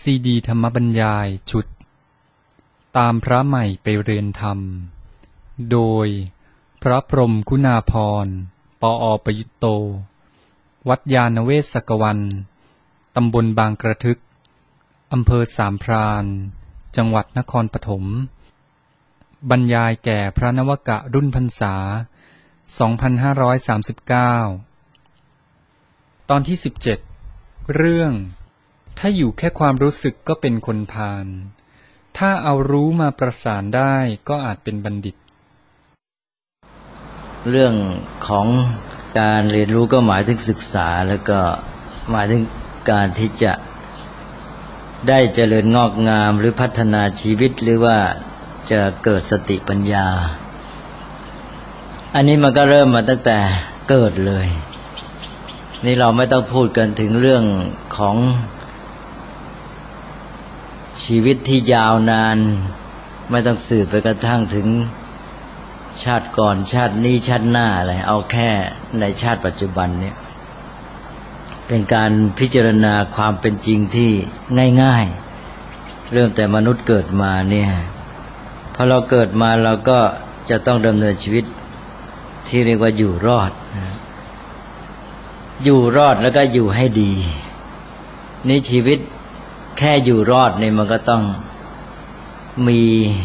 ซีดีธรรมบรรยายชุดตามพระใหม่ไปเรียนธรรมโดยพระพรหมคุณาภรณ์ ปอ.ประยุตโต วัดยานเวศกวัน ตำบลบางกระทึก อำเภอสามพราน จังหวัดนครปฐม บรรยายแก่พระนวกะรุ่นพรรษา 2539 ตอนที่ 17 เรื่องถ้าอยู่แค่ความรู้สึกก็เป็นคนพาลถ้าเอารู้มาประสานได้ก็อาจเป็นบัณฑิตเรื่องของการเรียนรู้ก็หมายถึงศึกษาแล้วก็หมายถึงการที่จะได้เจริญงอกงามหรือพัฒนาชีวิตหรือว่าจะเกิดสติปัญญาอันนี้มันก็เริ่มมาตั้งแต่เกิดเลยนี่เราไม่ต้องพูดกันถึงเรื่องของชีวิตที่ยาวนานไม่ต้องสืบไปกระทั่งถึงชาติก่อนชาตินี้ชาติหน้าอะไรเอาแค่ในชาติปัจจุบันเนี่ยเป็นการพิจารณาความเป็นจริงที่ง่ายๆเริ่มแต่มนุษย์เกิดมาเนี่ยพอเราเกิดมาเราก็จะต้องดำเนินชีวิตที่เรียกว่าอยู่รอดอยู่รอดแล้วก็อยู่ให้ดีนี่ชีวิตแค่อยู่รอดเนี่ยมันก็ต้องมี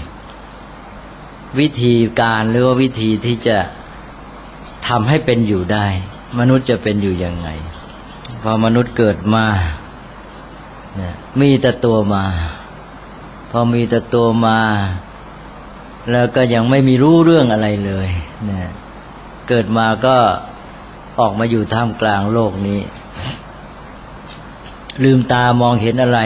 วิธีการหรือว่าวิธีที่จะทำให้เป็นอยู่ได้มนุษย์จะเป็นอยู่ยังไงพอมนุษย์เกิดมาเนี่ยมีแต่ตัวมาพอมีแต่ตัวมาแล้วก็ยังไม่มีรู้เรื่องอะไรเลยเนี่ยเกิดมาก็ออกมาอยู่ท่ามกลางโลกนี้ลืมตามองเห็นอะไร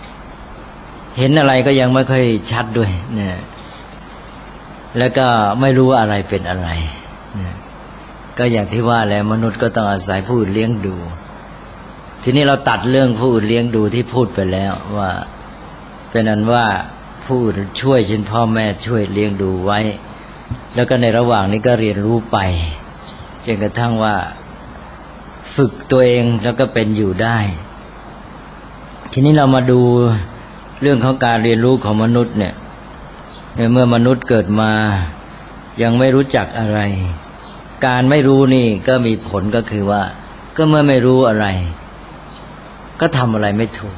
ก็ยังไม่ค่อยชัดด้วยเนี่ยแล้วก็ไม่รู้อะไรเป็นอะไรเนี่ยก็อย่างที่ว่าแล้วมนุษย์ก็ต้องอาศัยผู้อื่นเลี้ยงดูทีนี้เราตัดเรื่องผู้อื่นเลี้ยงดูที่พูดไปแล้วว่าเป็นอันว่าผู้อื่นช่วยเช่นพ่อแม่ช่วยเลี้ยงดูไว้แล้วก็ในระหว่างนี้ก็เรียนรู้ไปจนกระทั่งว่าฝึกตัวเองแล้วก็เป็นอยู่ได้ทีนี้เรามาดูเรื่องของการเรียนรู้ของมนุษย์เนี่ยเมื่อมนุษย์เกิดมายังไม่รู้จักอะไรการไม่รู้นี่ก็มีผลก็คือว่าก็เมื่อไม่รู้อะไรก็ทำอะไรไม่ถูก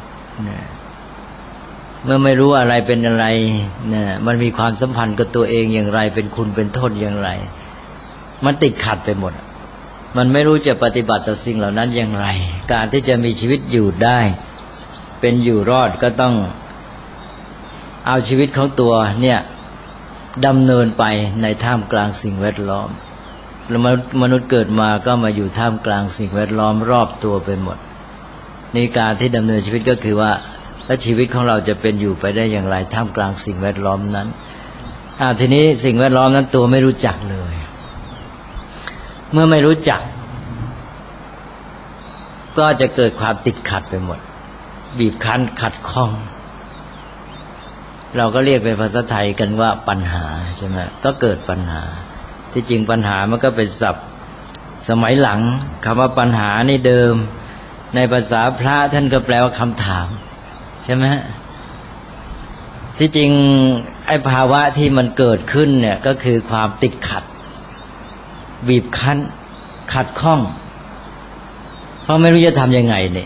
เมื่อไม่รู้อะไรเป็นอะไรมันมีความสัมพันธ์กับตัวเองอย่างไรเป็นคุณเป็นโทษอย่างไรมันติดขัดไปหมดมันไม่รู้จะปฏิบัติต่อสิ่งเหล่านั้นอย่างไรการที่จะมีชีวิตอยู่ได้เป็นอยู่รอดก็ต้องเอาชีวิตของตัวเนี่ยดำเนินไปในท่ามกลางสิ่งแวดล้อมแล้วมนุษย์เกิดมาก็มาอยู่ท่ามกลางสิ่งแวดล้อมรอบตัวไปหมดนี่การที่ดำเนินชีวิตก็คือว่าแล้วชีวิตของเราจะเป็นอยู่ไปได้อย่างไรท่ามกลางสิ่งแวดล้อมนั้นทีนี้สิ่งแวดล้อมนั้นตัวไม่รู้จักเลยเมื่อไม่รู้จักก็จะเกิดความติดขัดไปหมดบีบคั้นขัดข้องเราก็เรียกเป็นภาษาไทยกันว่าปัญหาใช่ไหมก็เกิดปัญหาที่จริงปัญหามันก็เป็นศัพท์สมัยหลังคำว่าปัญหานี่เดิมในภาษาพระท่านก็แปลว่าคำถามใช่ไหมที่จริงไอ้ภาวะที่มันเกิดขึ้นเนี่ยก็คือความติดขัดบีบคั้นขัดข้องเพราะไม่รู้จะทำยังไงเนี่ย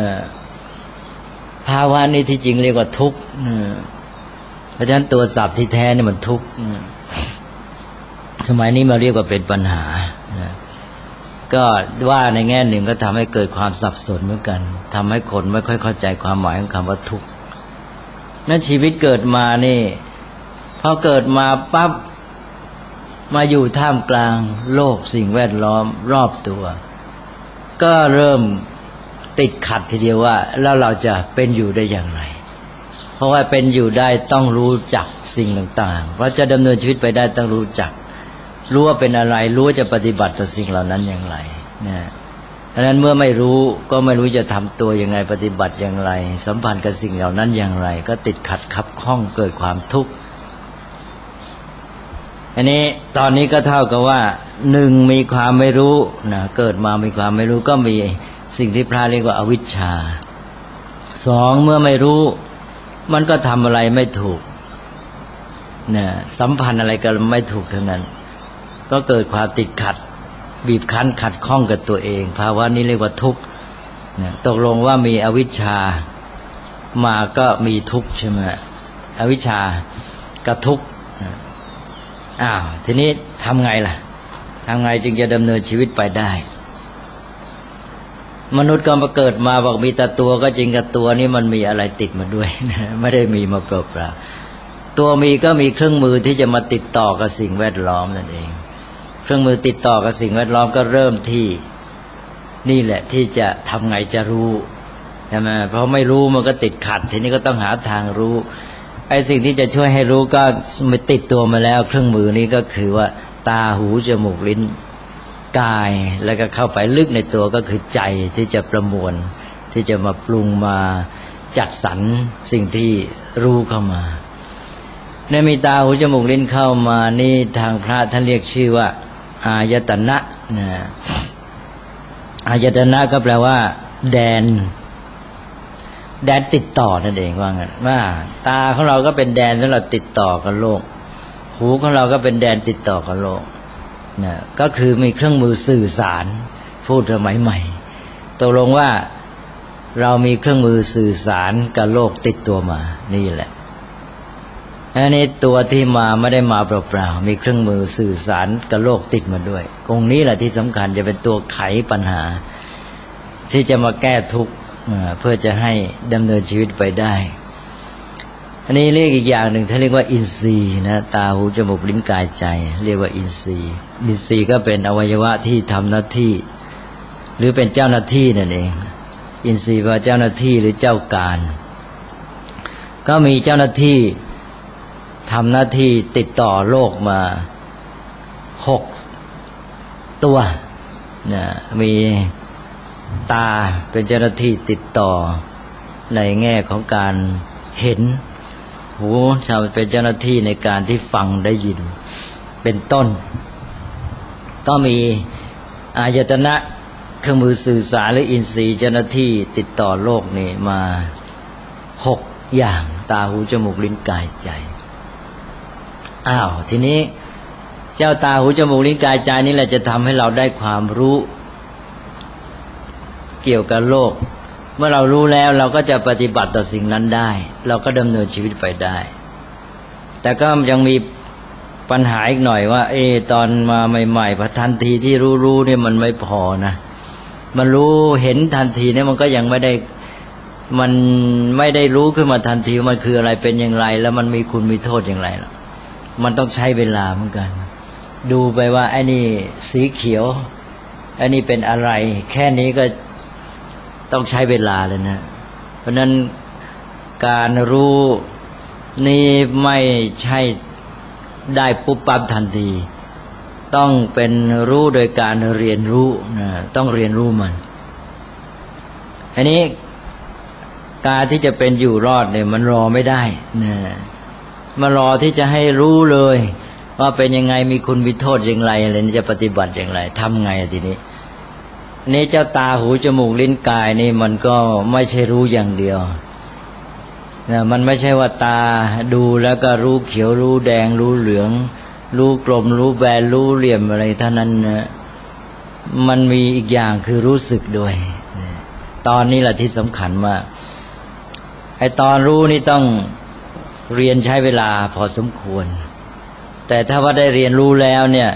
ภาวะนี้ที่จริงเรียกว่าทุกข์เพราะฉะนั้นตัวศัพท์ที่แท้นี่มันทุกข์สมัยนี้มาเรียกว่าเป็นปัญหาก็ว่าในแง่หนึ่งก็ทำให้เกิดความสับสนเหมือนกันทำให้คนไม่ค่อยเข้าใจความหมายของคำว่าทุกข์นั่นชีวิตเกิดมานี่พอเกิดมาปั๊บมาอยู่ท่ามกลางโลกสิ่งแวดล้อมรอบตัวก็เริ่มติดขัดทีเดียวว่าแล้วเราจะเป็นอยู่ได้อย่างไรเพราะว่าเป็นอยู่ได้ต้องรู้จักสิ่งต่างๆเพราะจะดำเนินชีวิตไปได้ต้องรู้จักรู้ว่าเป็นอะไรรู้ว่าจะปฏิบัติต่อสิ่งเหล่านั้นอย่างไรดังนั้นเมื่อไม่รู้ก็ไม่รู้จะทำตัวยังไงปฏิบัติอย่างไรสัมพันธ์กับสิ่งเหล่านั้นอย่างไรก็ติดขัดขับข้องเกิดความทุกข์อันนี้ตอนนี้ก็เท่ากับว่าหนึ่งมีความไม่รู้เกิดมามีความไม่รู้ก็มีสิ่งที่พระเรียกว่าอวิชชาสองเมื่อไม่รู้มันก็ทำอะไรไม่ถูกเนี่ยสัมพันธ์อะไรก็ไม่ถูกทั้งนั้นก็เกิดความติดขัดบีบคั้นขัดข้องกับตัวเองภาวะนี้เรียกว่าทุกข์เนี่ยตกลงว่ามีอวิชชามาก็มีทุกข์ใช่ไหมอวิชชากับทุกข์ทีนี้ทำไงล่ะทำไงจึงจะดำเนินชีวิตไปได้มนุษย์ก็มาเกิดมาบอกมีแต่ตัวก็จริงกับตัวนี้มันมีอะไรติดมาด้วยไม่ได้มีมาเปล่าๆตัวมีก็มีเครื่องมือที่จะมาติดต่อกับสิ่งแวดล้อมนั่นเองเครื่องมือติดต่อกับสิ่งแวดล้อมก็เริ่มที่นี่แหละที่จะทำไงจะรู้ใช่ไหมเพราะไม่รู้มันก็ติดขัดทีนี้ก็ต้องหาทางรู้ไอ้สิ่งที่จะช่วยให้รู้ก็มาติดตัวมาแล้วเครื่องมือนี้ก็คือว่าตาหูจมูกลิ้นกายแล้วก็เข้าไปลึกในตัวก็คือใจที่จะประมวลที่จะมาปรุงมาจัดสรรสิ่งที่รู้เข้ามาเนี่ยมีตาหูจมูกลิ้นเข้ามานี่ทางพระท่านเรียกชื่อว่าอายตนะนะอายตนะก็แปลว่าแดนติดต่อนั่นเองว่างั้นว่าตาของเราก็เป็นแดนสำหรับติดต่อกับโลกหูของเราก็เป็นแดนติดต่อกับโลกนะก็คือมีเครื่องมือสื่อสารพูดสมัยใหม่ตกลงว่าเรามีเครื่องมือสื่อสารกับโลกติดตัวมานี่แหละอันนี้ตัวที่มาไม่ได้มาเปล่าๆมีเครื่องมือสื่อสารกับโลกติดมาด้วยตรงนี้แหละที่สำคัญจะเป็นตัวไขปัญหาที่จะมาแก้ทุกข์เพื่อจะให้ดำเนินชีวิตไปได้อันนี้เรียกอีกอย่างหนึ่งท่านเรียกว่าอินทรีย์นะตาหูจมูกลิ้นกายใจเรียกว่าอินทรีย์ก็เป็นอวัยวะที่ทำหน้าที่หรือเป็นเจ้าหน้าที่นั่นเองอินทรีย์ว่าเจ้าหน้าที่หรือเจ้าการก็มีเจ้าหน้าที่ทำหน้าที่ติดต่อโลกมา6ตัวนะมีตาเป็นเจ้าหน้าที่ติดต่อในแง่ของการเห็นหูเป็นเจ้าหน้าที่ในการที่ฟังได้ยินเป็นต้นก็มีอายตนะเครื่องมือสื่อสารหรืออินทรีย์เจ้าหน้าที่ติดต่อโลกนี่มา6อย่างตาหูจมูกลิ้นกายใจทีนี้เจ้าตาหูจมูกลิ้นกายใจนี่แหละจะทำให้เราได้ความรู้เกี่ยวกับโลกเมื่อเรารู้แล้วเราก็จะปฏิบัติต่อสิ่งนั้นได้เราก็ดำเนินชีวิตไปได้แต่ก็ยังมีปัญหาอีกหน่อยว่าตอนมาใหม่ๆพอทันทีที่รู้เนี่ยมันไม่พอนะมันรู้เห็นทันทีเนี่ยมันก็ยังไม่ได้รู้ขึ้นมาทันทีมันคืออะไรเป็นอย่างไรแล้วมันมีคุณมีโทษอย่างไรล่ะมันต้องใช้เวลาเหมือนกันดูไปว่าไอ้นี่สีเขียวไอ้นี่เป็นอะไรแค่นี้ก็ต้องใช้เวลาเลยนะเพราะนั้นการรู้นี่ไม่ใช่ได้ปุ๊บปั๊บทันทีต้องเป็นรู้โดยการเรียนรู้นะต้องเรียนรู้มันอันนี้การที่จะเป็นอยู่รอดเนี่ยมันรอไม่ได้นะมารอที่จะให้รู้เลยว่าเป็นยังไงมีคุณมีโทษอย่างไรอะไรจะปฏิบัติอย่างไรทำไงทีนี้นี่เจ้าตาหูจมูกลิ้นกายนี่มันก็ไม่ใช่รู้อย่างเดียวนะมันไม่ใช่ว่าตาดูแล้วก็รู้เขียวรู้แดงรู้เหลืองรู้กลมรู้แบนรู้เหลี่ยมอะไรเท่านั้นนะมันมีอีกอย่างคือรู้สึกด้วยตอนนี้แหละที่สำคัญมากไอ้ตอนรู้นี่ต้องเรียนใช้เวลาพอสมควรแต่ถ้าว่าได้เรียนรู้แล้วเนี่ย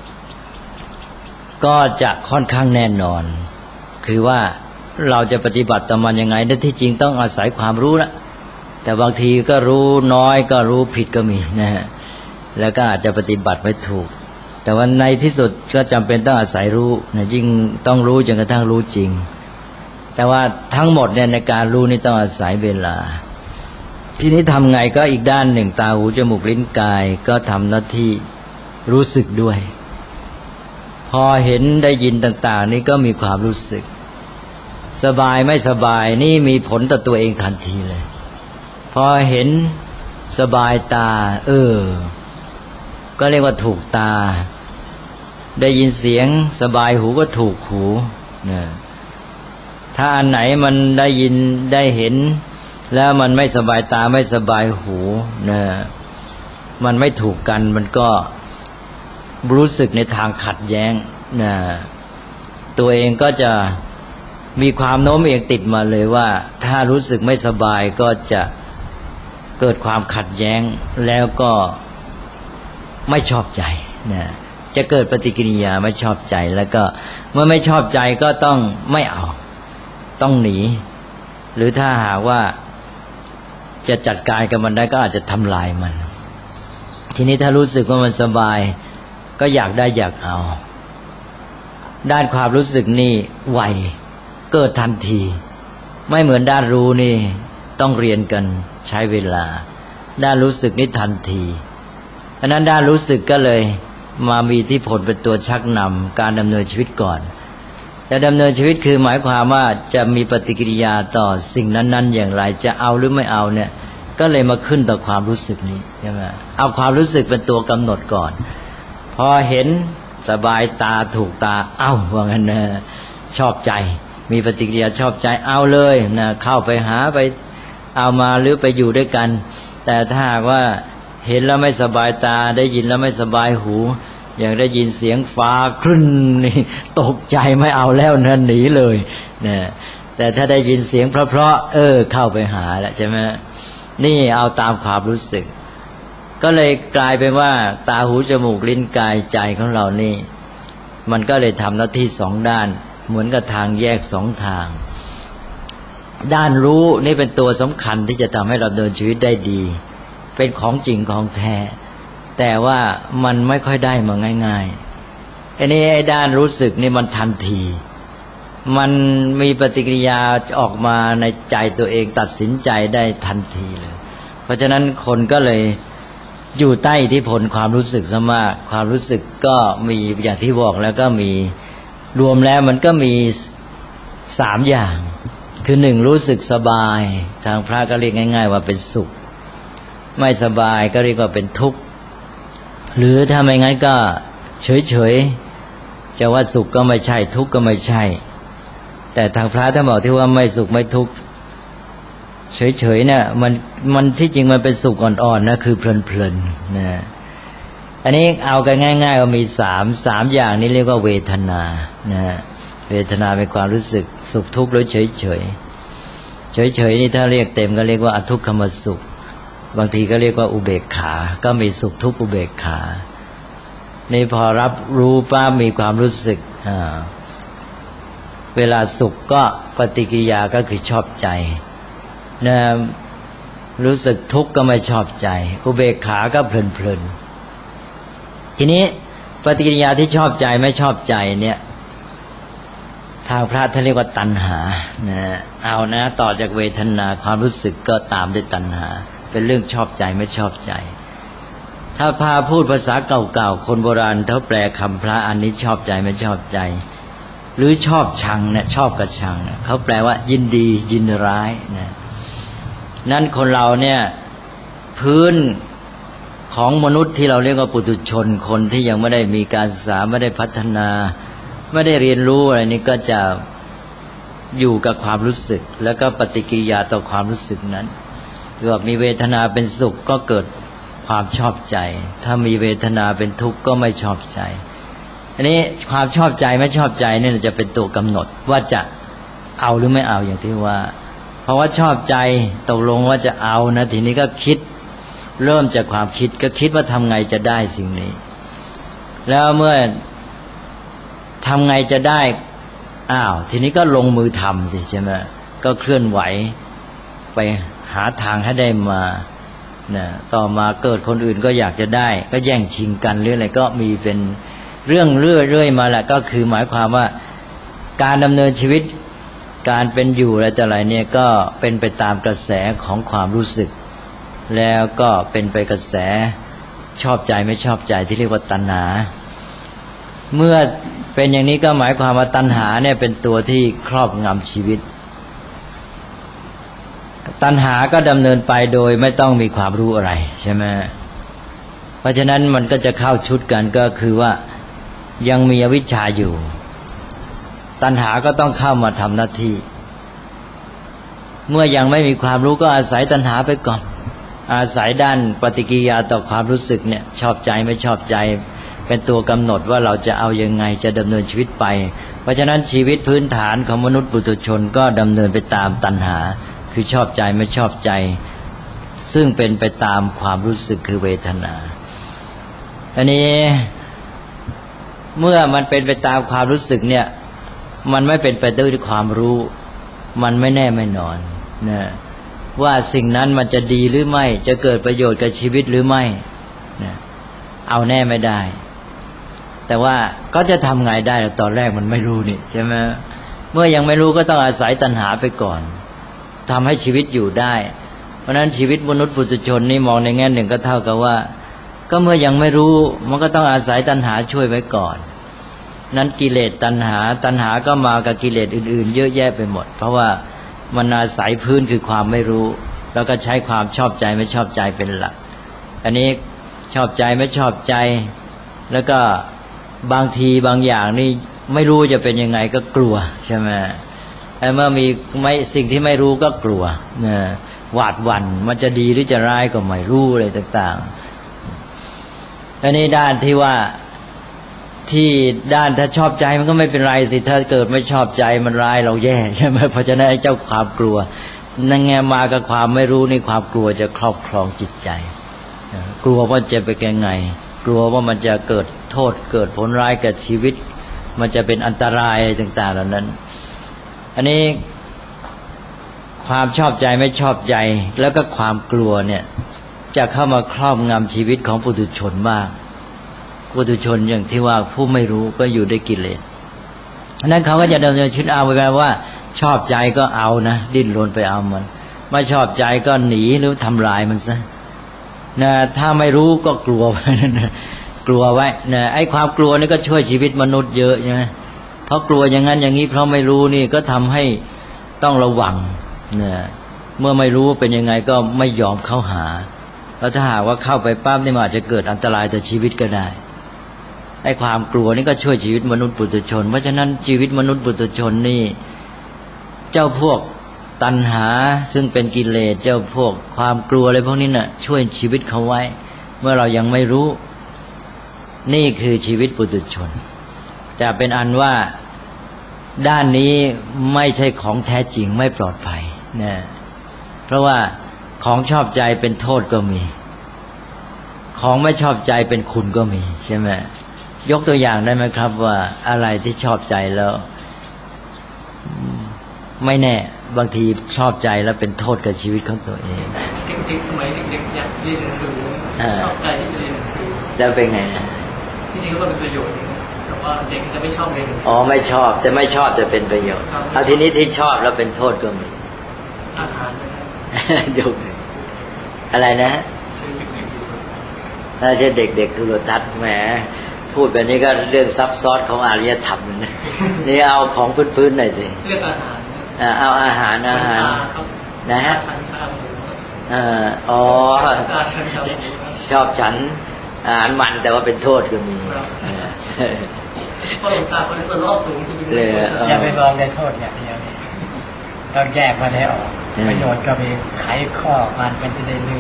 ก็จะค่อนข้างแน่นอนคือว่าเราจะปฏิบัติต่อมันยังไงนั่นที่จริงต้องอาศัยความรู้นะแต่บางทีก็รู้น้อยก็รู้ผิดก็มีนะฮะแล้วก็อาจจะปฏิบัติไม่ถูกแต่ว่าในที่สุดก็จำเป็นต้องอาศัยรู้นะยิ่งต้องรู้จนกระทั่งรู้จริงแต่ว่าทั้งหมดเนี่ยในการรู้นี่ต้องอาศัยเวลาทีนี้ทำไงก็อีกด้านหนึ่งตาหูจมูกลิ้นกายก็ทำหน้าที่รู้สึกด้วยพอเห็นได้ยินต่างๆนี่ก็มีความรู้สึกสบายไม่สบายนี่มีผลต่อตัวเองทันทีเลยพอเห็นสบายตาก็เรียกว่าถูกตาได้ยินเสียงสบายหูก็ถูกหูนะทถ้าอันไหนมันได้ยินได้เห็นแล้วมันไม่สบายตาไม่สบายหูนะมันไม่ถูกกันมันก็รู้สึกในทางขัดแย้งนะตัวเองก็จะมีความโน้มเอียงติดมาเลยว่าถ้ารู้สึกไม่สบายก็จะเกิดความขัดแย้งแล้วก็ไม่ชอบใจนะจะเกิดปฏิกิริยาไม่ชอบใจแล้วก็เมื่อไม่ชอบใจก็ต้องไม่เอาต้องหนีหรือถ้าหากว่าจะจัดการกับมันได้ก็อาจจะทำลายมันทีนี้ถ้ารู้สึกว่ามันสบายก็อยากได้อยากเอาด้านความรู้สึกนี่ไวเกิดทันทีไม่เหมือนด้านรู้นี่ต้องเรียนกันใช้เวลาด้านรู้สึกนี่ทันทีเพราะนั้นด้านรู้สึกก็เลยมามีอิทธิพลเป็นตัวชักนำการดำเนินชีวิตก่อนแต่ดำเนินชีวิตคือหมายความว่าจะมีปฏิกิริยาต่อสิ่งนั้นๆอย่างไรจะเอาหรือไม่เอาเนี่ยก็เลยมาขึ้นต่อความรู้สึกนี้ใช่ไหมเอาความรู้สึกเป็นตัวกำหนดก่อนพอเห็นสบายตาถูกตาเอ้าว่างั้นนะชอบใจมีปฏิกิริยาชอบใจเอาเลยนะเข้าไปหาไปเอามาหรือไปอยู่ด้วยกันแต่ถ้าหากว่าเห็นแล้วไม่สบายตาได้ยินแล้วไม่สบายหูอย่างได้ยินเสียงฟ้าครึ่นนี่ตกใจไม่เอาแล้วนะหนีเลยนะแต่ถ้าได้ยินเสียงเพราะๆเข้าไปหาแล้วใช่ไหมนี่เอาตามความรู้สึกก็เลยกลายเป็นว่าตาหูจมูกลิ้นกายใจของเรานี่มันก็เลยทำหน้าที่สองด้านเหมือนกับทางแยกสองทางด้านรู้นี่เป็นตัวสำคัญที่จะทำให้เราเดินชีวิตได้ดีเป็นของจริงของแท้แต่ว่ามันไม่ค่อยได้มาง่ายๆอันนี้ไอ้ด้านรู้สึกนี่มันทันทีมันมีปฏิกิริยาออกมาในใจตัวเองตัดสินใจได้ทันทีเลยเพราะฉะนั้นคนก็เลยอยู่ใต้อิทธิพลความรู้สึกซะมากความรู้สึกก็มีอย่างที่บอกแล้วก็มีรวมแล้วมันก็มี3อย่างคือ1รู้สึกสบายทางพระก็เรียกง่ายๆว่าเป็นสุขไม่สบายก็เรียกว่าเป็นทุกข์หรือถ้าไม่งั้นก็เฉยๆจะว่าสุขก็ไม่ใช่ทุกข์ก็ไม่ใช่แต่ทางพระท่านบอกที่ว่าไม่สุขไม่ทุกข์เฉยๆเนี่ยมันที่จริงมันเป็นสุขอ่อนๆนะคือเพลินๆนะอันนี้เอากันง่ายๆว่ามี3อย่างนี้เรียกว่าเวทนานะเวทนาเป็นความรู้สึกสุขทุกข์หรือเฉยๆนี่ถ้าเรียกเต็มก็เรียกว่าอทุกขมสุขบางทีก็เรียกว่าอุเบกขาก็มีสุขทุกข์อุเบกขานี่พอรับรู้ป้ามีความรู้สึกเวลาสุขก็ปฏิกิริยาก็คือชอบใจนะรู้สึกทุกข์ก็ไม่ชอบใจอุเบกขาก็เพลินๆทีนี้ปฏิกิริยาที่ชอบใจไม่ชอบใจเนี่ยทางพระท่านเรียกว่าตัณหานะเอานะต่อจากเวทนาความรู้สึกก็ตามด้วยตัณหาเป็นเรื่องชอบใจไม่ชอบใจถ้าพาพูดภาษาเก่าๆคนโบราณเขาแปลคำพระอันนี้ชอบใจไม่ชอบใจหรือชอบชังเนี่ยชอบกับชังเขาแปลว่ายินดียินร้ายนะนั้นคนเราเนี่ยพื้นของมนุษย์ที่เราเรียกว่าปุถุชนคนที่ยังไม่ได้มีการศึกษาไม่ได้พัฒนาไม่ได้เรียนรู้อะไรนี้ก็จะอยู่กับความรู้สึกแล้วก็ปฏิกิริยาต่อความรู้สึกนั้นเกิดมีเวทนาเป็นสุขก็เกิดความชอบใจถ้ามีเวทนาเป็นทุกข์ก็ไม่ชอบใจอันนี้ความชอบใจไม่ชอบใจนี่จะเป็นตัวกำหนดว่าจะเอาหรือไม่เอาอย่างที่ว่าเพราะว่าชอบใจตกลงว่าจะเอานะทีนี้ก็คิดเริ่มจากความคิดก็คิดว่าทำไงจะได้สิ่งนี้แล้วเมื่อทำไงจะได้ทีนี้ก็ลงมือทำสิใช่ไหมก็เคลื่อนไหวไปหาทางให้ได้มาต่อมาเกิดคนอื่นก็อยากจะได้ก็แย่งชิงกันหรืออะไรก็มีเป็นเรื่องเรื่อยๆมาแหละก็คือหมายความว่าการดำเนินชีวิตการเป็นอยู่อะไรต่ออะไรเนี่ยก็เป็นไปตามกระแสของความรู้สึกแล้วก็เป็นไปกระแสชอบใจไม่ชอบใจที่เรียกว่าตัณหาเมื่อเป็นอย่างนี้ก็หมายความว่าตัณหาเนี่ยเป็นตัวที่ครอบงำชีวิตตัณหาก็ดำเนินไปโดยไม่ต้องมีความรู้อะไรใช่ไหมเพราะฉะนั้นมันก็จะเข้าชุดกันก็คือว่ายังมีอวิชชาอยู่ตัณหาก็ต้องเข้ามาทำหน้าที่เมื่อยังไม่มีความรู้ก็อาศัยตัณหาไปก่อนอาศัยด้านปฏิกิริยาต่อความรู้สึกเนี่ยชอบใจไม่ชอบใจเป็นตัวกำหนดว่าเราจะเอายังไงจะดำเนินชีวิตไปเพราะฉะนั้นชีวิตพื้นฐานของมนุษย์ปุถุชนก็ดำเนินไปตามตัณหาคือชอบใจไม่ชอบใจซึ่งเป็นไปตามความรู้สึกคือเวทนาอันนี้เมื่อมันเป็นไปตามความรู้สึกเนี่ยมันไม่เป็นไปด้วยความรู้มันไม่แน่ไม่นอนนะว่าสิ่งนั้นมันจะดีหรือไม่จะเกิดประโยชน์กับชีวิตหรือไม่นะเอาแน่ไม่ได้แต่ว่าก็จะทำไงได้ตอนแรกมันไม่รู้นี่ใช่ไหมเมื่อยังไม่รู้ก็ต้องอาศัยตัณหาไปก่อนทำให้ชีวิตอยู่ได้เพราะฉะนั้นชีวิตมนุษย์ปุถุชนนี่มองในแง่หนึ่งก็เท่ากับว่าก็เมื่อยังไม่รู้มันก็ต้องอาศัยตัณหาช่วยไว้ก่อนนั้นกิเลสตัณหาก็มากับกิเลสอื่นๆเยอะแยะไปหมดเพราะว่ามันอาศัยพื้นคือความไม่รู้แล้วก็ใช้ความชอบใจไม่ชอบใจเป็นหลักอันนี้ชอบใจไม่ชอบใจแล้วก็บางทีบางอย่างนี่ไม่รู้จะเป็นยังไงก็กลัวใช่ไหมแต่เมื่อมีสิ่งที่ไม่รู้ก็กลัวหวาดหวั่นมันจะดีหรือจะร้ายก็ไม่รู้อะไรต่างๆอันนี้ด้านที่ว่าที่ด้านถ้าชอบใจมันก็ไม่เป็นไรสิถ้าเกิดไม่ชอบใจมันร้ายเราแย่ใช่ไหมเพราะฉะนั้นไอ้เจ้าความกลัวนั่นไงมากับความไม่รู้นี่ความกลัวจะครอบครองจิตใจกลัวว่าจะเป็นยังไงกลัวว่ามันจะเกิดโทษเกิดผลร้ายกับชีวิตมันจะเป็นอันตรายอะไรต่างๆเหล่านั้นอันนี้ความชอบใจไม่ชอบใจแล้วก็ความกลัวเนี่ยจะเข้ามาครอบงำชีวิตของปุถุชนมากปุถุชนอย่างที่ว่าผู้ไม่รู้ก็อยู่ด้วยกิเลสนั้นเขาก็จะดำเนินชีวิตเอาไปแบบว่าชอบใจก็เอานะดิ้นรนไปเอามันไม่ชอบใจก็หนีหรือทำลายมันซะนะถ้าไม่รู้ก็กลัวไว้นะกลัวไว้นะไอ้ความกลัวนี่ก็ช่วยชีวิตมนุษย์เยอะใช่ไหมเพราะกลัวอย่างนั้นอย่างนี้เพราะไม่รู้นี่ก็ทำให้ต้องระวังนะเมื่อไม่รู้เป็นยังไงก็ไม่ยอมเข้าหาแล้วถ้าหากว่าเข้าไปปั๊บนี่มันอาจจะเกิดอันตรายต่อชีวิตก็ได้ไอ้ความกลัวนี่ก็ช่วยชีวิตมนุษย์ปุถุชนเพราะฉะนั้นชีวิตมนุษย์ปุถุชนนี่เจ้าพวกตัณหาซึ่งเป็นกิเลสเจ้าพวกความกลัวอะไรพวกนี้น่ะช่วยชีวิตเขาไว้เมื่อเรายังไม่รู้นี่คือชีวิตปุถุชนแต่เป็นอันว่าด้านนี้ไม่ใช่ของแท้จริงไม่ปลอดภัยนะเพราะว่าของชอบใจเป็นโทษก็มีของไม่ชอบใจเป็นคุณก็มีใช่ไหมยกตัวอย่างได้ไหมครับว่าอะไรที่ชอบใจแล้วไม่แน่บางทีชอบใจแล้วเป็นโทษกับชีวิตของตัวเองเด็กๆสมัยเด็กๆอยากเรียนหนังสือชอบใจที่จะเรียนหนังสือแล้วเป็นไงที่จริงก็เป็นประโยชน์แต่ว่าเด็กจะไม่ชอบเรียนหนังสือไม่ชอบจะไม่ชอบจะเป็นประโยชน์เอาทีนี้ที่ชอบแล้วเป็นโทษก็มีอาหารยกอะไรนะถ้าใช่เด็กๆคือโลตัสแหมพูดแบบนี้ก็เรื่องซับซ้อนของอารยธรรมนะนี่เอาของพื้นๆหน่อยสิเรื่องอาหารเอาอาหารนะฮะชอบฉันอาหารมันแต่ว่าเป็นโทษก็มีก็หลงตาคนส่วนรอบสูงจริงๆเลยอย่าไปมองในโทษอย่างเดียวต้องแยกมาให้ออกประโยชน์ก็มีไขข้อการเป็นประเด็นนี่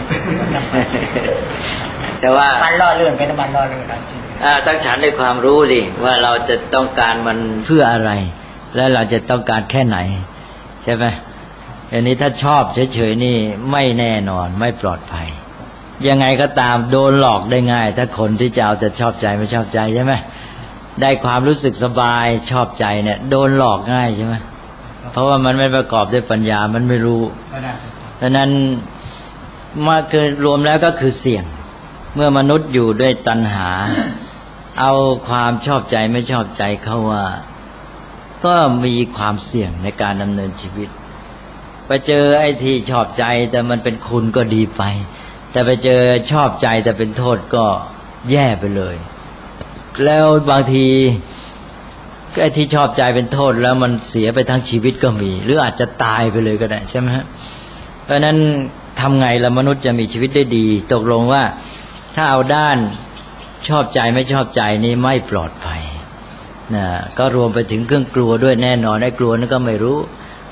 แต่ว่ามันล่อเรื่องเป็นมันล่อเรื่องจริงต้องฉันด้วยความรู้สิว่าเราจะต้องการมันเพื่ออะไรและเราจะต้องการแค่ไหนใช่ไหมอันนี้ถ้าชอบเฉยๆนี่ไม่แน่นอนไม่ปลอดภัยยังไงก็ตามโดนหลอกได้ง่ายถ้าคนที่จะเอาแต่ชอบใจไม่ชอบใจใช่ไหมได้ความรู้สึกสบายชอบใจเนี่ยโดนหลอกง่ายใช่ไหมเพราะว่ามันไม่ประกอบด้วยปัญญามันไม่รู้ดังนั้นมาคือรวมแล้วก็คือเสี่ยงเมื่อมนุษย์อยู่ด้วยตัณหาเอาความชอบใจไม่ชอบใจเข้าว่าก็มีความเสี่ยงในการดำเนินชีวิตไปเจอไอ้ที่ชอบใจแต่มันเป็นคุณก็ดีไปแต่ไปเจอชอบใจแต่เป็นโทษก็แย่ไปเลยแล้วบางทีไอ้ที่ชอบใจเป็นโทษแล้วมันเสียไปทั้งชีวิตก็มีหรืออาจจะตายไปเลยก็ได้ใช่ไหมฮะเพราะนั้นทำไงละมนุษย์จะมีชีวิตได้ดีตกลงว่าถ้าเอาด้านชอบใจไม่ชอบใจนี่ไม่ปลอดภัยนะก็รวมไปถึงเครื่องกลัวด้วยแน่นอนไอ้กลัวนั่นก็ไม่รู้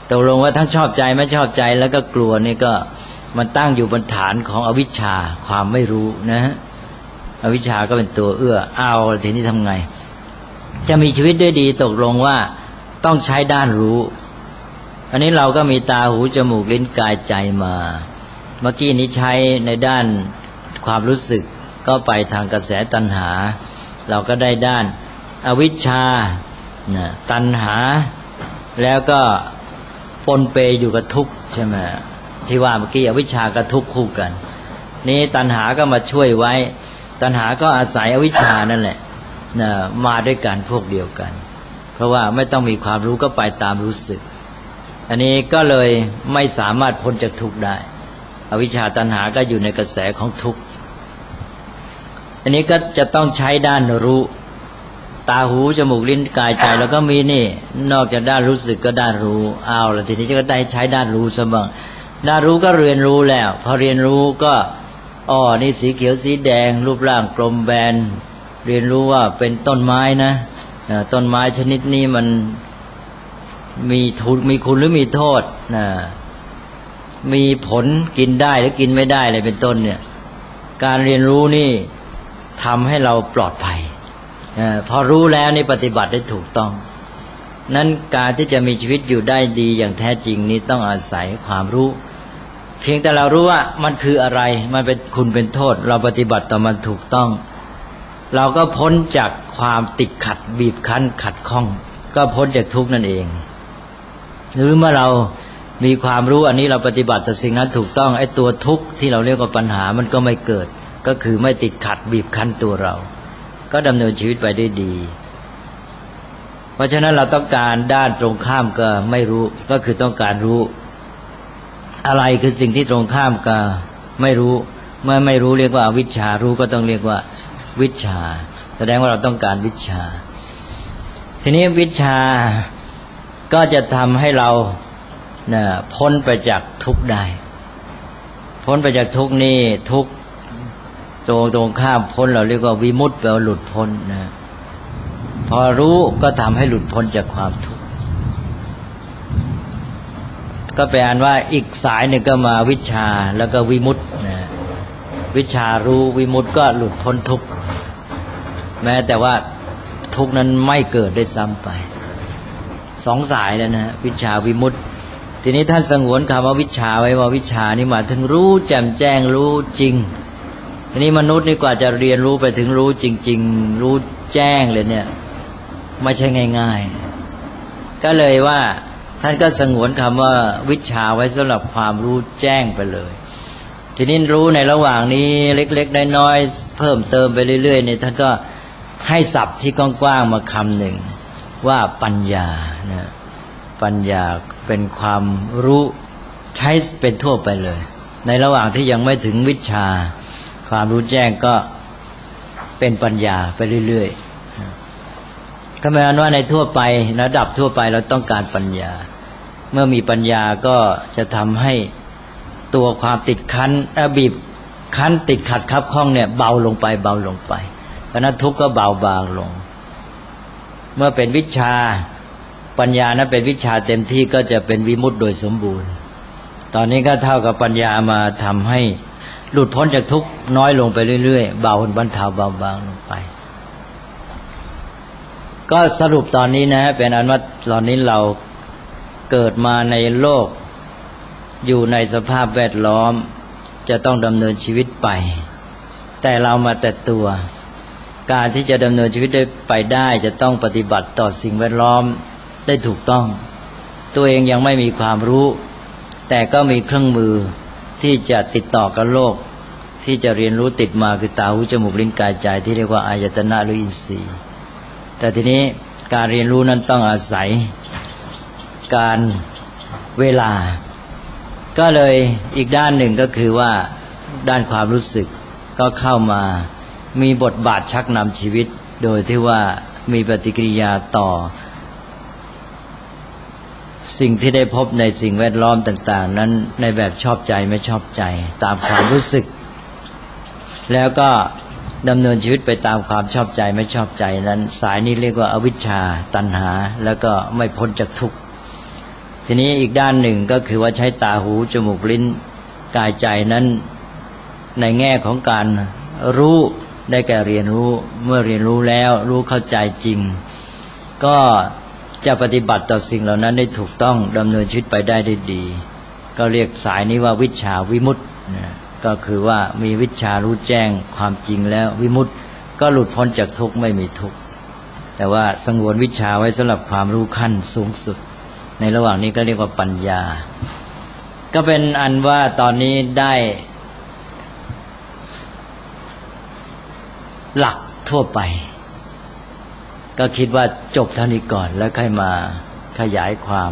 ตกลงว่าทั้งชอบใจไม่ชอบใจแล้วก็กลัวนี่ก็มันตั้งอยู่บนฐานของอวิชชาความไม่รู้นะฮะอวิชชาก็เป็นตัวเอื้อเอาทีนี้ทำไงจะมีชีวิตด้วยดีตกลงว่าต้องใช้ด้านรู้อันนี้เราก็มีตาหูจมูกลิ้นกายใจมาเมื่อกี้นี้ใช้ในด้านความรู้สึกก็ไปทางกระแสตัณหาเราก็ได้ด้านอวิชชาตัณหาแล้วก็ปนเปอยู่กับทุกข์ใช่ไหมที่ว่าเมื่อกี้อวิชชากับทุกข์คู่กันนี้ตัณหาก็มาช่วยไว้ตัณหาก็อาศัยอวิชชานั่นแหละมาด้วยกันพวกเดียวกันเพราะว่าไม่ต้องมีความรู้ก็ไปตามรู้สึกอันนี้ก็เลยไม่สามารถพ้นจากทุกข์ได้อวิชชาตัณหาก็อยู่ในกระแสของทุกข์อันนี้ก็จะต้องใช้ด้านรู้ตาหูจมูกลิ้นกายใจแล้วก็มีนี่นอกจากด้านรู้สึกก็ด้านรู้เอาละทีนี้ก็ได้ใช้ด้านรู้ซะบ้างด้านรู้ก็เรียนรู้แล้วพอเรียนรู้ก็นี่สีเขียวสีแดงรูปร่างกลมแบนเรียนรู้ว่าเป็นต้นไม้นะต้นไม้ชนิดนี้มันมีคุณหรือมีโทษมีผลกินได้หรือกินไม่ได้อะไรเป็นต้นเนี่ยการเรียนรู้นี่ทำให้เราปลอดภัยพอรู้แล้วนี่ปฏิบัติได้ถูกต้องนั้นการที่จะมีชีวิตอยู่ได้ดีอย่างแท้จริงนี้ต้องอาศัยความรู้เพียงแต่เรารู้ว่ามันคืออะไรมันเป็นคุณเป็นโทษเราปฏิบัติต่อมันถูกต้องเราก็พ้นจากความติดขัดบีบคั้นขัดข้องก็พ้นจากทุกข์นั่นเองหรือเมื่อเรามีความรู้อันนี้เราปฏิบัติต่อสิ่งนั้นถูกต้องไอ้ตัวทุกข์ที่เราเรียกว่าปัญหามันก็ไม่เกิดก็คือไม่ติดขัดบีบคั้นตัวเราก็ดำเนินชีวิตไปได้ดีเพราะฉะนั้นเราต้องการด้านตรงข้ามก็ไม่รู้ก็คือต้องการรู้อะไรคือสิ่งที่ตรงข้ามกับไม่รู้เมื่อไม่รู้เรียกว่าอวิชชารู้ก็ต้องเรียกว่าวิชชาแสดงว่าเราต้องการวิชชาทีนี้วิชชาก็จะทำให้เราพ้นไปจากทุกข์ได้พ้นไปจากทุกข์นี่ทุกข์ตรงข้ามพ้นเราเรียกว่าวิมุตติแปลว่าหลุดพ้นนะพอรู้ก็ทำให้หลุดพ้นจากความทุกข์ก็แปลว่าอีกสายหนึ่งก็มาวิชชาแล้วก็วิมุตตินะวิชชารู้วิมุตติก็หลุดพ้นทุกข์แม้แต่ว่าทุกข์นั้นไม่เกิดได้ซ้ำไปสองสายแล้วนะวิชชาวิมุตติทีนี้ท่านสงวนคำว่าวิชชาไว้ว่าวิชชานี่หมายถึงรู้แจ่มแจ้งรู้จริงทีนี้มนุษย์นี่กว่าจะเรียนรู้ไปถึงรู้จริงๆรู้แจ้งเลยเนี่ยไม่ใช่ง่ายๆก็เลยว่าท่านก็สงวนคำว่าวิชชาไว้สำหรับความรู้แจ้งไปเลยทีนี้รู้ในระหว่างนี้เล็กๆน้อยๆเพิ่มเติมไปเรื่อยๆเนี่ยท่านก็ให้ศัพท์ที่กว้างๆมาคำหนึ่งว่าปัญญานะปัญญาเป็นความรู้ใช้เป็นทั่วไปเลยในระหว่างที่ยังไม่ถึงวิชชาความรู้แจ้งก็เป็นปัญญาไปเรื่อยๆก็หมายความว่าในทั่วไประดับทั่วไปเราต้องการปัญญาเมื่อมีปัญญาก็จะทำให้ตัวความติดคั้นบีบคั้นติดขัดคับข้องเนี่ยเบาลงไปเบาลงไปเพราะนั้นทุกข์ก็เบาบางลงเมื่อเป็นวิชาปัญญานั้นเป็นวิชาเต็มที่ก็จะเป็นวิมุตติโดยสมบูรณ์ตอนนี้ก็เท่ากับปัญญามาทำให้หลุดพ้นจากทุกข์น้อยลงไปเรื่อยๆเบาบรรเทาเบาบางลงไปก็สรุปตอนนี้นะเป็นอันว่าตอนนี้เราเกิดมาในโลกอยู่ในสภาพแวดล้อมจะต้องดำเนินชีวิตไปแต่เรามาแต่ตัวการที่จะดำเนินชีวิตได้ไปได้จะต้องปฏิบัติต่อสิ่งแวดล้อมได้ถูกต้องตัวเองยังไม่มีความรู้แต่ก็มีเครื่องมือที่จะติดต่อกับโลกที่จะเรียนรู้ติดมาคือตาหูจมูกลิ้นกายใจที่เรียกว่าอายตนะหรืออินทรีย์แต่ทีนี้การเรียนรู้นั้นต้องอาศัยการเวลาก็เลยอีกด้านหนึ่งก็คือว่าด้านความรู้สึกก็เข้ามามีบทบาทชักนำชีวิตโดยที่ว่ามีปฏิกิริยาต่อสิ่งที่ได้พบในสิ่งแวดล้อมต่างๆนั้นในแบบชอบใจไม่ชอบใจตามความรู้สึกแล้วก็ดำเนินชีวิตไปตามความชอบใจไม่ชอบใจนั้นสายนี้เรียกว่าอวิชชาตัณหาแล้วก็ไม่พ้นจากทุกข์ททีนี้อีกด้านหนึ่งก็คือว่าใช้ตาหูจมูกลิ้นกายใจนั้นในแง่ของการรู้ได้แก่เรียนรู้เมื่อเรียนรู้แล้วรู้เข้าใจจริงก็จะปฏิบัติต่อสิ่งเหล่านั้นได้ถูกต้องดำเนินชีวิตไปได้ดีก็เรียกสายนี้ว่าวิชชาวิมุตติก็คือว่ามีวิชชารู้แจ้งความจริงแล้ววิมุตติก็หลุดพ้นจากทุกข์ไม่มีทุกข์แต่ว่าสงวนวิชชาไว้สำหรับความรู้ขั้นสูงสุดในระหว่างนี้ก็เรียกว่าปัญญาก็เป็นอันว่าตอนนี้ได้หลักทั่วไปก็คิดว่าจบเท่านี้ก่อนแล้วค่อยมาขยายความ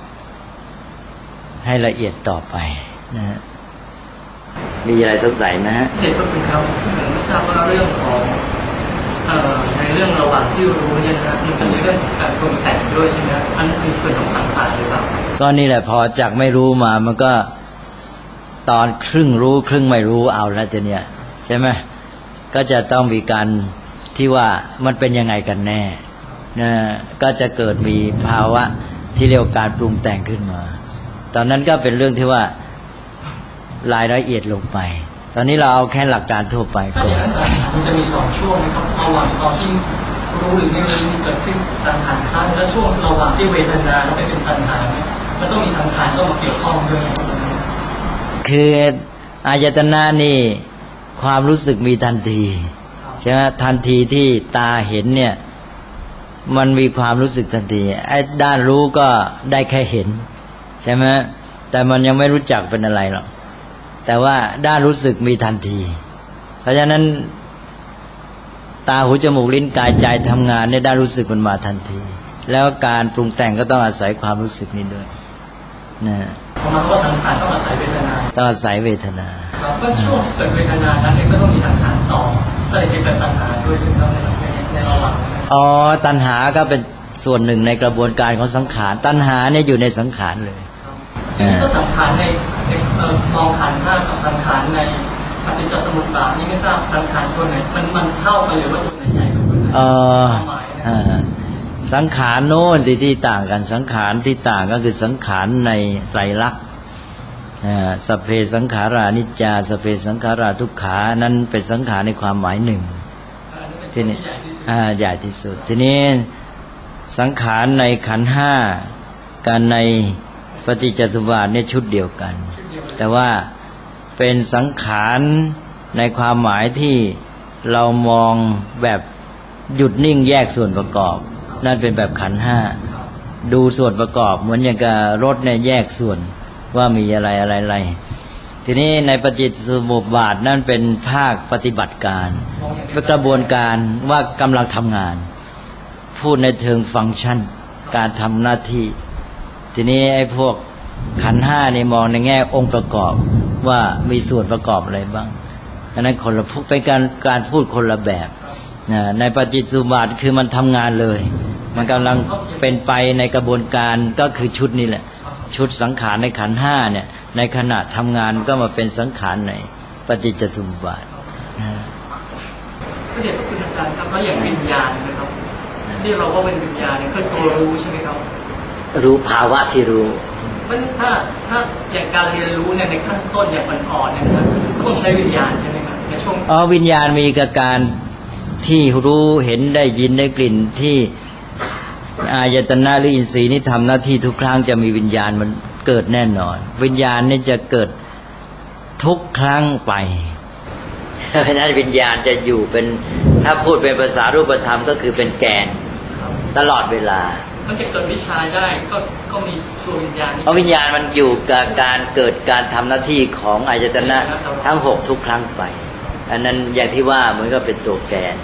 ให้ละเอียดต่อไปนะฮะมีอะไรสงสัยนะฮะเด็กก็คือครับผมไม่ทราบว่าเรื่องของในเรื่องระหว่างที่รู้เนี่ยนะมันเป็นเรื่องของการปรุงแต่งด้วยใช่ไหมอันนั้นคือส่วนของสังขารหรือเปล่าก็นี่แหละพอจากไม่รู้มามันก็ตอนครึ่งรู้ครึ่งไม่รู้เอาแล้วทีเนี้ยใช่ไหมก็จะต้องมีการที่ว่ามันเป็นยังไงกันแน่นะก็จะเกิดมีภาวะที่เรียกว่าการปรุงแต่งขึ้นมาตอนนั้นก็เป็นเรื่องที่ว่ารายละเอียดลงไปตอนนี้เราเอาแค่หลักการทั่วไปก่อนมันจะมี2ช่วงนะครับระหว่างตอนที่รู้หรือไม่รู้เกิดขึ้นสังขารข้างและช่วงระหว่างที่เวทนาแล้วไปเป็นปัญหาเนี่ยมันต้องมีสังขารต้องมาเกี่ยวข้องด้วยคืออายตนะนี่ความรู้สึกมีทันทีใช่ไหมทันทีที่ตาเห็นเนี่ยมันมีความรู้สึกทันทีไอ้ด้านรู้ก็ได้แค่เห็นใช่ไหมแต่มันยังไม่รู้จักเป็นอะไรหรอกแต่ว่าด้านรู้สึกมีทันทีเพราะฉะนั้นตาหูจมูกลิ้นกายใจทำงานในด้านรู้สึกมันมาทันทีแล้วการปรุงแต่งก็ต้องอาศัยความรู้สึกนี้ด้วยนะเพราะมันก็สังขารต้องอาศัยเวทนาต้องอาศัยเวทนาครับก็ช่วงเกิดเวทนานั้นเองก็ต้องมีสังขารต่อก็เลยเกิดตัณหาด้วยซึ่งต้องในระหว่างตัณหาก็เป็นส่วนหนึ่งในกระบวนการของสังขารตัณหาเนี่ยอยู่ในสังขารเลยก็สังขารในมองขันธ์ห้ากับสังขารในปฏิจจสมุปบาทนี่ไม่ทราบสังขารตัวไหนมันเท่ากันหรือว่าตัวไหนใหญ่กว่าตัวไหนสังขารโน้นสิที่ต่างกันสังขารที่ต่างก็คือสังขารในไตรลักษณ์สัพเพสังขารานิจจาสัพเพสังขาราทุกขานั้นเป็นสังขารในความหมายหนึ่งที่นี่ใหญ่ที่สุดทีนี้สังขารในขันธ์ห้าการในปฏิจจสมุปบาทเนี่ยชุดเดียวกันแต่ว่าเป็นสังขารในความหมายที่เรามองแบบหยุดนิ่งแยกส่วนประกอบนั่นเป็นแบบขันธ์ห้าดูส่วนประกอบเหมือนอย่างกับรถเนี่ยแยกส่วนว่ามีอะไรทีนี้ในปฏิจจสมุปบาทนั่นเป็นภาคปฏิบัติการเป็นกระบวนการว่ากำลังทำงานพูดในเชิงฟังก์ชันการทำหน้าที่ทีนี้ไอ้พวกขันธ์ห้านี่มองในแง่องค์ประกอบว่ามีส่วนประกอบอะไรบ้างอันนั้นคนละเป็นการพูดคนละแบบในปฏิจจสมุปบาทคือมันทำงานเลยมันกำลังเป็นไปในกระบวนการก็คือชุดนี้แหละชุดสังขารในขันธ์ห้าเนี่ยในขณะทำงานก็มาเป็นสังขารในปฏิจจสมุปบาทก็เดี๋ยวคุณอาจารย์ครับแล้วอย่างวิญญาณนะครับที่เราว่าเป็นวิญญาณเนี่ยคือตัวรู้ใช่ไหมครับรู้ภาวะที่รู้ถ้าอย่างการเรียนรู้เนี่ยในขั้นต้นอย่างอ่อนๆเนี่ยนะครับก็ต้องใช้วิญญาณใช่ไหมครับในช่วงวิญญาณมีกับการที่รู้เห็นได้ยินได้กลิ่นที่อายตนะหรืออินทรีย์นี่ทำหน้าที่ทุกครั้งจะมีวิญญาณมันเกิดแน่นอนวิญญาณนี่จะเกิดทุกครั้งไปเพราะฉะนั้นวิญญาณจะอยู่เป็นถ้าพูดเป็นภาษารูปธรรมก็คือเป็นแกนตลอดเวลามันจะเกิดวิชาได้ก็มีตัววิญญาณเพราะวิญญาณมันอยู่กับการเกิดการทำหน้าที่ของอายตนะทั้ง6ทุกครั้งไปอันนั้นอย่างที่ว่าเหมือนกับเป็นตัวแกน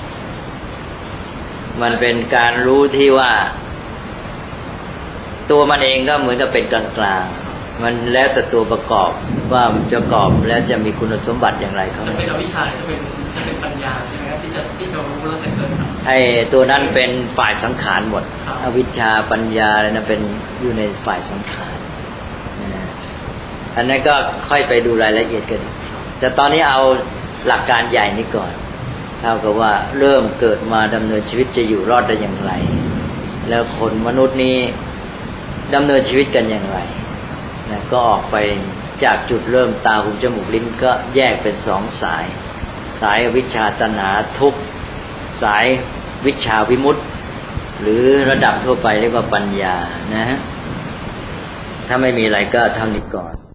มันเป็นการรู้ที่ว่าตัวมันเองก็เหมือนกับเป็นกลางๆมันแล้วแต่ตัวประกอบว่ามันจะประกอบแล้วจะมีคุณสมบัติอย่างไรครับจะเป็นอวิชชาจะเป็นปัญญาใช่ไหมครับที่จะรู้แล้วจะเกิดไอ้ตัวนั้นเป็นฝ่ายสังขารหมดอวิชชาปัญญาอะไรนั้นเป็นอยู่ในฝ่ายสังขารอันนั้นก็ค่อยไปดูรายละเอียดกันแต่ตอนนี้เอาหลักการใหญ่นี้ก่อนเท่ากับว่าเริ่มเกิดมาดำเนินชีวิตจะอยู่รอดได้อย่างไรแล้วคนมนุษย์นี้ดำเนินชีวิตกันอย่างไรนะก็ออกไปจากจุดเริ่มตาหูจมูกลิ้นก็แยกเป็นสองสายสายอวิชชาตัณหาทุกข์สายวิชชาวิมุตติหรือระดับทั่วไปเรียกว่าปัญญานะฮะถ้าไม่มีอะไรก็เท่านี้ก่อน